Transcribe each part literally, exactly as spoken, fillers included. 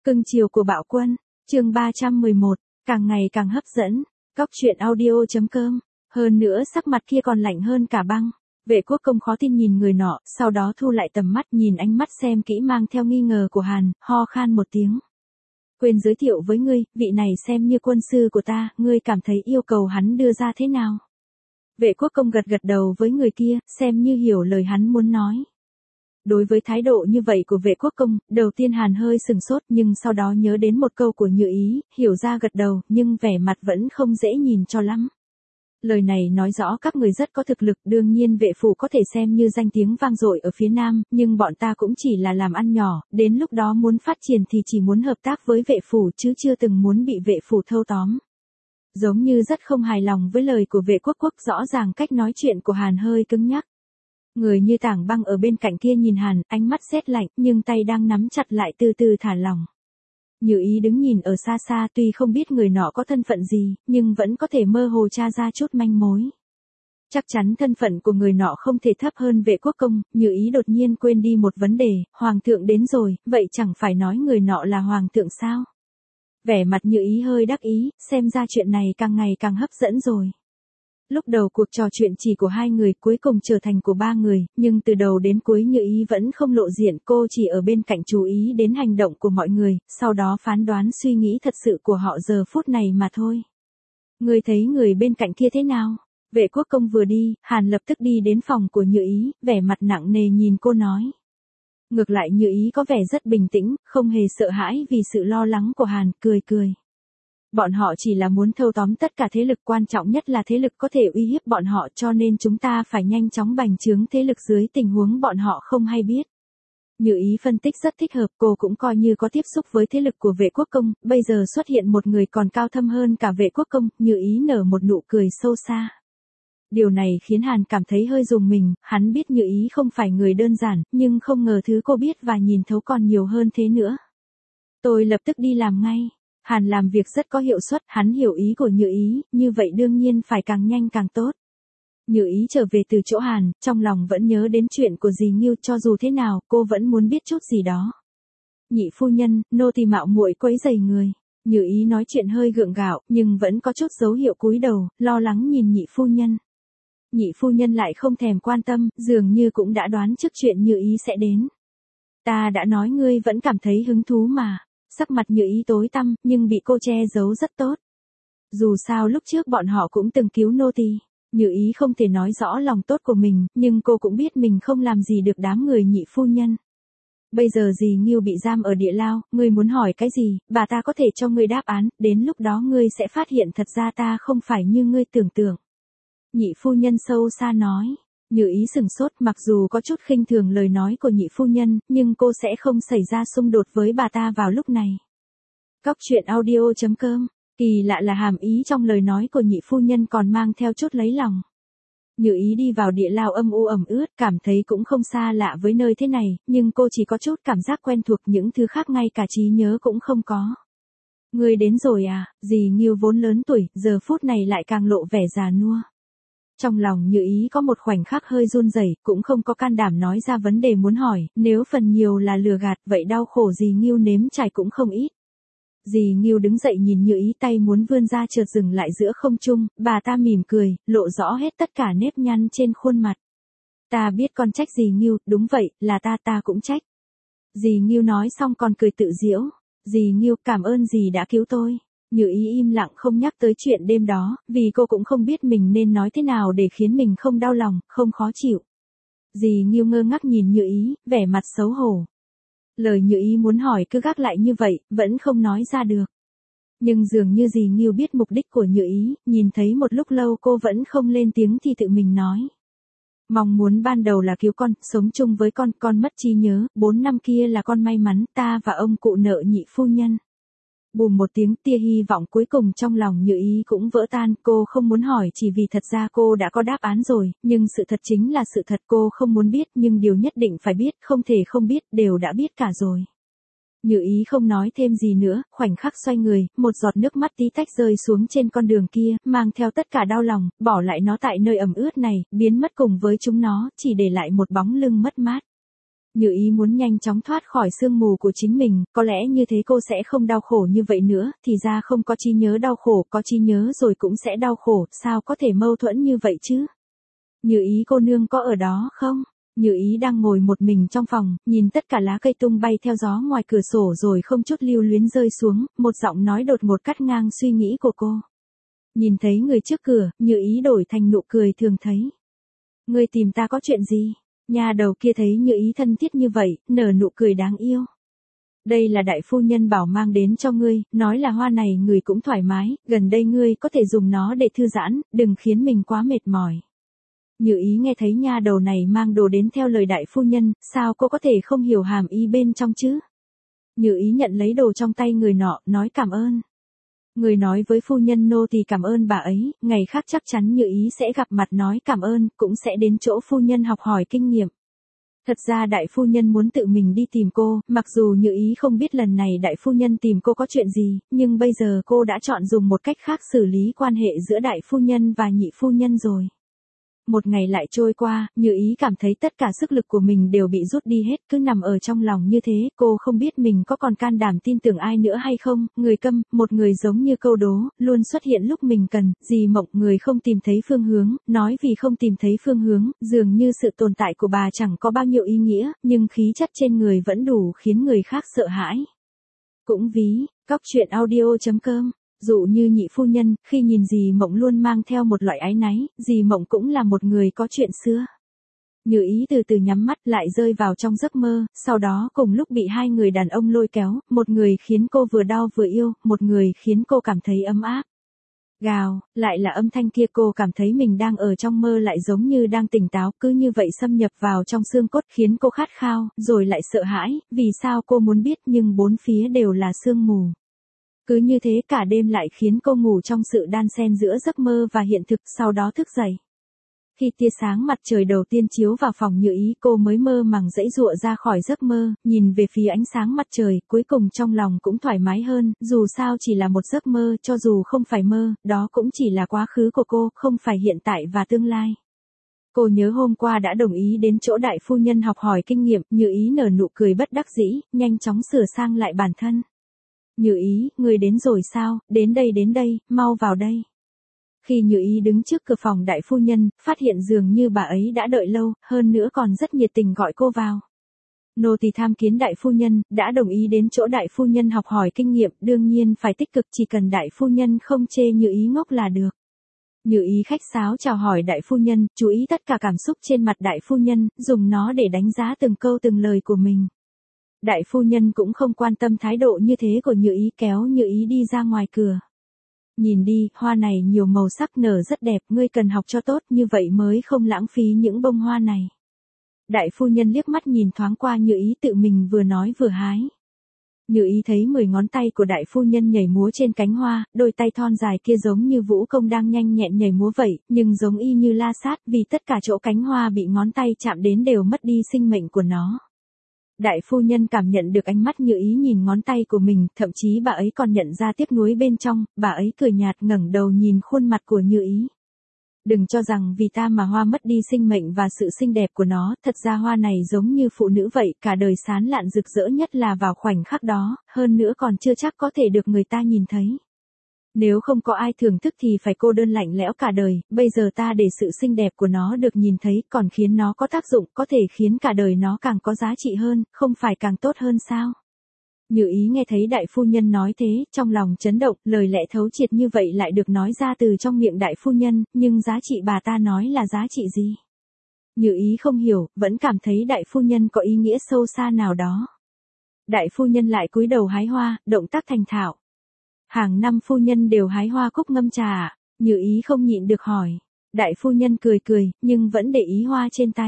Cưng chiều của Bạo Quân, chương ba trăm mười một, càng ngày càng hấp dẫn, cóc truyện audio chấm com, hơn nữa sắc mặt kia còn lạnh hơn cả băng. Vệ Quốc Công khó tin nhìn người nọ, sau đó thu lại tầm mắt nhìn ánh mắt xem kỹ mang theo nghi ngờ của Hàn, ho khan một tiếng. Quên giới thiệu với ngươi, vị này xem như quân sư của ta, ngươi cảm thấy yêu cầu hắn đưa ra thế nào? Vệ Quốc Công gật gật đầu với người kia, xem như hiểu lời hắn muốn nói. Đối với thái độ như vậy của Vệ Quốc Công, đầu tiên Hàn hơi sừng sốt nhưng sau đó nhớ đến một câu của Như Ý, hiểu ra gật đầu, nhưng vẻ mặt vẫn không dễ nhìn cho lắm. Lời này nói rõ các người rất có thực lực, đương nhiên vệ phủ có thể xem như danh tiếng vang dội ở phía Nam, nhưng bọn ta cũng chỉ là làm ăn nhỏ, đến lúc đó muốn phát triển thì chỉ muốn hợp tác với vệ phủ chứ chưa từng muốn bị vệ phủ thâu tóm. Giống như rất không hài lòng với lời của Vệ Quốc Quốc, rõ ràng cách nói chuyện của Hàn hơi cứng nhắc. Người như tảng băng ở bên cạnh kia nhìn Hàn, ánh mắt sét lạnh, nhưng tay đang nắm chặt lại từ từ thả lỏng. Như Ý đứng nhìn ở xa xa, tuy không biết người nọ có thân phận gì, nhưng vẫn có thể mơ hồ tra ra chút manh mối. Chắc chắn thân phận của người nọ không thể thấp hơn Vệ Quốc Công. Như Ý đột nhiên quên đi một vấn đề, Hoàng thượng đến rồi, vậy chẳng phải nói người nọ là Hoàng thượng sao? Vẻ mặt Như Ý hơi đắc ý, xem ra chuyện này càng ngày càng hấp dẫn rồi. Lúc đầu cuộc trò chuyện chỉ của hai người, cuối cùng trở thành của ba người, nhưng từ đầu đến cuối Như Ý vẫn không lộ diện, cô chỉ ở bên cạnh chú ý đến hành động của mọi người, sau đó phán đoán suy nghĩ thật sự của họ giờ phút này mà thôi. Người thấy người bên cạnh kia thế nào? Vệ Quốc Công vừa đi, Hàn lập tức đi đến phòng của Như Ý, vẻ mặt nặng nề nhìn cô nói. Ngược lại Như Ý có vẻ rất bình tĩnh, không hề sợ hãi vì sự lo lắng của Hàn, cười cười. Bọn họ chỉ là muốn thâu tóm tất cả thế lực, quan trọng nhất là thế lực có thể uy hiếp bọn họ, cho nên chúng ta phải nhanh chóng bành trướng thế lực dưới tình huống bọn họ không hay biết. Như Ý phân tích rất thích hợp, cô cũng coi như có tiếp xúc với thế lực của Vệ Quốc Công, bây giờ xuất hiện một người còn cao thâm hơn cả Vệ Quốc Công, Như Ý nở một nụ cười sâu xa. Điều này khiến Hàn cảm thấy hơi rùng mình, hắn biết Như Ý không phải người đơn giản, nhưng không ngờ thứ cô biết và nhìn thấu còn nhiều hơn thế nữa. Tôi lập tức đi làm ngay. Hàn làm việc rất có hiệu suất, hắn hiểu ý của Như Ý, như vậy đương nhiên phải càng nhanh càng tốt. Như Ý trở về từ chỗ Hàn, trong lòng vẫn nhớ đến chuyện của dì Nghiêu, cho dù thế nào, cô vẫn muốn biết chút gì đó. Nhị phu nhân, nô tỳ mạo muội quấy rầy người. Như Ý nói chuyện hơi gượng gạo, nhưng vẫn có chút dấu hiệu cúi đầu, lo lắng nhìn nhị phu nhân. Nhị phu nhân lại không thèm quan tâm, dường như cũng đã đoán trước chuyện Như Ý sẽ đến. Ta đã nói ngươi vẫn cảm thấy hứng thú mà. Sắc mặt Như Ý tối tăm, nhưng bị cô che giấu rất tốt. Dù sao lúc trước bọn họ cũng từng cứu nô tỳ. Như Ý không thể nói rõ lòng tốt của mình, nhưng cô cũng biết mình không làm gì được đám người nhị phu nhân. Bây giờ dì Nghiêu bị giam ở địa lao, ngươi muốn hỏi cái gì, bà ta có thể cho ngươi đáp án, đến lúc đó ngươi sẽ phát hiện thật ra ta không phải như ngươi tưởng tượng. Nhị phu nhân sâu xa nói. Như Ý sừng sốt, mặc dù có chút khinh thường lời nói của nhị phu nhân, nhưng cô sẽ không xảy ra xung đột với bà ta vào lúc này. Cóc truyện audio chấm com, kỳ lạ là hàm ý trong lời nói của nhị phu nhân còn mang theo chút lấy lòng. Như Ý đi vào địa lao âm u ẩm ướt, cảm thấy cũng không xa lạ với nơi thế này, nhưng cô chỉ có chút cảm giác quen thuộc, những thứ khác ngay cả trí nhớ cũng không có. Ngươi đến rồi à? Dì Nghiêu vốn lớn tuổi, giờ phút này lại càng lộ vẻ già nua. Trong lòng Như Ý có một khoảnh khắc hơi run rẩy, cũng không có can đảm nói ra vấn đề muốn hỏi, nếu phần nhiều là lừa gạt, vậy đau khổ dì Nghiêu nếm trải cũng không ít. Dì Nghiêu đứng dậy nhìn Như Ý, tay muốn vươn ra chợt dừng lại giữa không trung, bà ta mỉm cười, lộ rõ hết tất cả nếp nhăn trên khuôn mặt. Ta biết con trách dì Nghiêu, đúng vậy, là ta ta cũng trách. Dì Nghiêu nói xong còn cười tự giễu, dì Nghiêu cảm ơn dì đã cứu tôi. Như Ý im lặng không nhắc tới chuyện đêm đó, vì cô cũng không biết mình nên nói thế nào để khiến mình không đau lòng, không khó chịu. Dì Nghiêu ngơ ngác nhìn Như Ý, vẻ mặt xấu hổ. Lời Như Ý muốn hỏi cứ gác lại như vậy, vẫn không nói ra được. Nhưng dường như dì Nghiêu biết mục đích của Như Ý, nhìn thấy một lúc lâu cô vẫn không lên tiếng thì tự mình nói. Mong muốn ban đầu là cứu con, sống chung với con, con mất trí nhớ, bốn năm kia là con may mắn, ta và ông cụ nợ nhị phu nhân. Bùm một tiếng, tia hy vọng cuối cùng trong lòng Như Ý cũng vỡ tan, cô không muốn hỏi chỉ vì thật ra cô đã có đáp án rồi, nhưng sự thật chính là sự thật, cô không muốn biết, nhưng điều nhất định phải biết, không thể không biết, đều đã biết cả rồi. Như Ý không nói thêm gì nữa, khoảnh khắc xoay người, một giọt nước mắt tí tách rơi xuống trên con đường kia, mang theo tất cả đau lòng, bỏ lại nó tại nơi ẩm ướt này, biến mất cùng với chúng nó, chỉ để lại một bóng lưng mất mát. Như ý muốn nhanh chóng thoát khỏi sương mù của chính mình, có lẽ như thế cô sẽ không đau khổ như vậy nữa, thì ra không có trí nhớ đau khổ, có trí nhớ rồi cũng sẽ đau khổ, sao có thể mâu thuẫn như vậy chứ? Như ý cô nương có ở đó không? Như ý đang ngồi một mình trong phòng, nhìn tất cả lá cây tung bay theo gió ngoài cửa sổ rồi không chút lưu luyến rơi xuống, một giọng nói đột ngột cắt ngang suy nghĩ của cô. Nhìn thấy người trước cửa, Như ý đổi thành nụ cười thường thấy. Ngươi tìm ta có chuyện gì? Nhà đầu kia thấy Như ý thân thiết như vậy, nở nụ cười đáng yêu. Đây là đại phu nhân bảo mang đến cho ngươi, nói là hoa này người cũng thoải mái, gần đây ngươi có thể dùng nó để thư giãn, đừng khiến mình quá mệt mỏi. Như ý nghe thấy nha đầu này mang đồ đến theo lời đại phu nhân, sao cô có thể không hiểu hàm ý bên trong chứ? Như ý nhận lấy đồ trong tay người nọ, nói cảm ơn. Người nói với phu nhân nô thì cảm ơn bà ấy, ngày khác chắc chắn Như ý sẽ gặp mặt nói cảm ơn, cũng sẽ đến chỗ phu nhân học hỏi kinh nghiệm. Thật ra đại phu nhân muốn tự mình đi tìm cô, mặc dù Như ý không biết lần này đại phu nhân tìm cô có chuyện gì, nhưng bây giờ cô đã chọn dùng một cách khác xử lý quan hệ giữa đại phu nhân và nhị phu nhân rồi. Một ngày lại trôi qua, Như ý cảm thấy tất cả sức lực của mình đều bị rút đi hết, cứ nằm ở trong lòng như thế, cô không biết mình có còn can đảm tin tưởng ai nữa hay không, người câm, một người giống như câu đố, luôn xuất hiện lúc mình cần, dì Mộng người không tìm thấy phương hướng, nói vì không tìm thấy phương hướng, dường như sự tồn tại của bà chẳng có bao nhiêu ý nghĩa, nhưng khí chất trên người vẫn đủ khiến người khác sợ hãi. Cũng ví, cóc truyện audio chấm com. Dụ như nhị phu nhân, khi nhìn dì Mộng luôn mang theo một loại áy náy, dì Mộng cũng là một người có chuyện xưa. Như ý từ từ nhắm mắt lại rơi vào trong giấc mơ, sau đó cùng lúc bị hai người đàn ông lôi kéo, một người khiến cô vừa đau vừa yêu, một người khiến cô cảm thấy ấm áp. Gào, lại là âm thanh kia, cô cảm thấy mình đang ở trong mơ lại giống như đang tỉnh táo, cứ như vậy xâm nhập vào trong xương cốt khiến cô khát khao, rồi lại sợ hãi, vì sao cô muốn biết nhưng bốn phía đều là sương mù. Cứ như thế cả đêm lại khiến cô ngủ trong sự đan xen giữa giấc mơ và hiện thực, sau đó thức dậy. Khi tia sáng mặt trời đầu tiên chiếu vào phòng Như ý, cô mới mơ màng giãy giụa ra khỏi giấc mơ, nhìn về phía ánh sáng mặt trời, cuối cùng trong lòng cũng thoải mái hơn, dù sao chỉ là một giấc mơ, cho dù không phải mơ, đó cũng chỉ là quá khứ của cô, không phải hiện tại và tương lai. Cô nhớ hôm qua đã đồng ý đến chỗ đại phu nhân học hỏi kinh nghiệm, Như ý nở nụ cười bất đắc dĩ, nhanh chóng sửa sang lại bản thân. Như ý, người đến rồi sao, đến đây đến đây, mau vào đây. Khi Như ý đứng trước cửa phòng đại phu nhân, phát hiện dường như bà ấy đã đợi lâu, hơn nữa còn rất nhiệt tình gọi cô vào. Nô tỳ tham kiến đại phu nhân, đã đồng ý đến chỗ đại phu nhân học hỏi kinh nghiệm, đương nhiên phải tích cực, chỉ cần đại phu nhân không chê Như ý ngốc là được. Như ý khách sáo chào hỏi đại phu nhân, chú ý tất cả cảm xúc trên mặt đại phu nhân, dùng nó để đánh giá từng câu từng lời của mình. Đại phu nhân cũng không quan tâm thái độ như thế của Như ý, kéo Như ý đi ra ngoài cửa. Nhìn đi, hoa này nhiều màu sắc nở rất đẹp, ngươi cần học cho tốt, như vậy mới không lãng phí những bông hoa này. Đại phu nhân liếc mắt nhìn thoáng qua Như ý, tự mình vừa nói vừa hái. Như ý thấy mười ngón tay của đại phu nhân nhảy múa trên cánh hoa, đôi tay thon dài kia giống như vũ công đang nhanh nhẹn nhảy múa vậy, nhưng giống y như la sát, vì tất cả chỗ cánh hoa bị ngón tay chạm đến đều mất đi sinh mệnh của nó. Đại phu nhân cảm nhận được ánh mắt Như ý nhìn ngón tay của mình, thậm chí bà ấy còn nhận ra tiếc nuối bên trong, bà ấy cười nhạt ngẩng đầu nhìn khuôn mặt của Như ý. Đừng cho rằng vì ta mà hoa mất đi sinh mệnh và sự xinh đẹp của nó, thật ra hoa này giống như phụ nữ vậy, cả đời sán lạn rực rỡ nhất là vào khoảnh khắc đó, hơn nữa còn chưa chắc có thể được người ta nhìn thấy. Nếu không có ai thưởng thức thì phải cô đơn lạnh lẽo cả đời, bây giờ ta để sự xinh đẹp của nó được nhìn thấy, còn khiến nó có tác dụng, có thể khiến cả đời nó càng có giá trị hơn, không phải càng tốt hơn sao? Như ý nghe thấy đại phu nhân nói thế, trong lòng chấn động, lời lẽ thấu triệt như vậy lại được nói ra từ trong miệng đại phu nhân, nhưng giá trị bà ta nói là giá trị gì? Như ý không hiểu, vẫn cảm thấy đại phu nhân có ý nghĩa sâu xa nào đó. Đại phu nhân lại cúi đầu hái hoa, động tác thành thạo. Hàng năm phu nhân đều hái hoa cúc ngâm trà à? Như ý không nhịn được hỏi. Đại phu nhân cười cười, nhưng vẫn để ý hoa trên tay.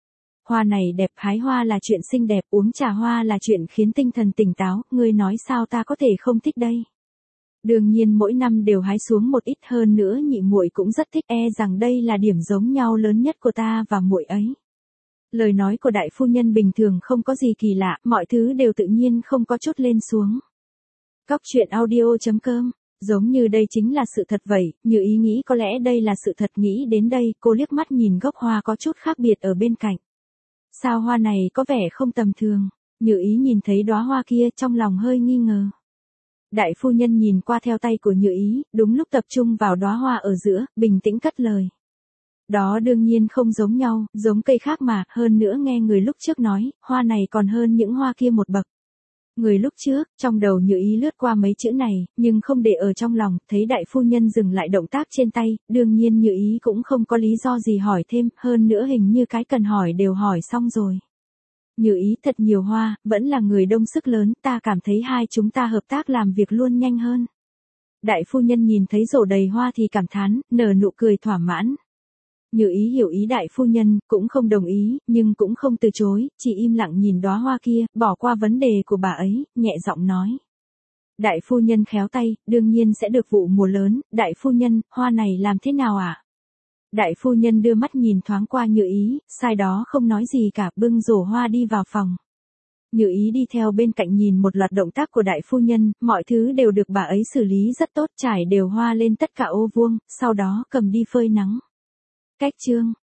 Hoa này đẹp, hái hoa là chuyện xinh đẹp, uống trà hoa là chuyện khiến tinh thần tỉnh táo, ngươi nói sao ta có thể không thích đây. Đương nhiên mỗi năm đều hái xuống một ít, hơn nữa nhị muội cũng rất thích, e rằng đây là điểm giống nhau lớn nhất của ta và muội ấy. Lời nói của đại phu nhân bình thường không có gì kỳ lạ, mọi thứ đều tự nhiên không có chút lên xuống. Cóc truyện audio chấm com, giống như đây chính là sự thật vậy, Như ý nghĩ có lẽ đây là sự thật, nghĩ đến đây, cô liếc mắt nhìn gốc hoa có chút khác biệt ở bên cạnh. Sao hoa này có vẻ không tầm thường? Như ý nhìn thấy đóa hoa kia trong lòng hơi nghi ngờ. Đại phu nhân nhìn qua theo tay của Như ý, đúng lúc tập trung vào đóa hoa ở giữa, bình tĩnh cất lời. Đó đương nhiên không giống nhau, giống cây khác mà, hơn nữa nghe người lúc trước nói, hoa này còn hơn những hoa kia một bậc. Người lúc trước, trong đầu Như ý lướt qua mấy chữ này, nhưng không để ở trong lòng, thấy đại phu nhân dừng lại động tác trên tay, đương nhiên Như ý cũng không có lý do gì hỏi thêm, hơn nữa hình như cái cần hỏi đều hỏi xong rồi. Như ý thật nhiều hoa, vẫn là người đông sức lớn, ta cảm thấy hai chúng ta hợp tác làm việc luôn nhanh hơn. Đại phu nhân nhìn thấy rổ đầy hoa thì cảm thán, nở nụ cười thỏa mãn. Như ý hiểu ý đại phu nhân, cũng không đồng ý, nhưng cũng không từ chối, chỉ im lặng nhìn đóa hoa kia, bỏ qua vấn đề của bà ấy, nhẹ giọng nói. Đại phu nhân khéo tay, đương nhiên sẽ được vụ mùa lớn, đại phu nhân, hoa này làm thế nào ạ? À? Đại phu nhân đưa mắt nhìn thoáng qua Như ý, sai đó không nói gì cả, bưng rổ hoa đi vào phòng. Như ý đi theo bên cạnh nhìn một loạt động tác của đại phu nhân, mọi thứ đều được bà ấy xử lý rất tốt, trải đều hoa lên tất cả ô vuông, sau đó cầm đi phơi nắng. Cách chương